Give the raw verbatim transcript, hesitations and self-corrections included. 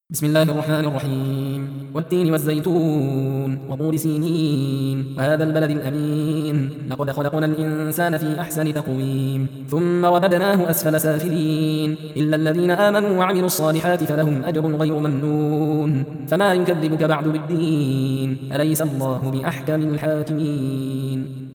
بسم الله الرحمن الرحيم والتين والزيتون وطور سينين وهذا البلد الأمين لقد خلقنا الإنسان في أحسن تقويم ثم رددناه أسفل سافلين إلا الذين آمنوا وعملوا الصالحات فلهم أجر غير ممنون فما يكذبك بعد بالدين أليس الله بأحكم الحاكمين.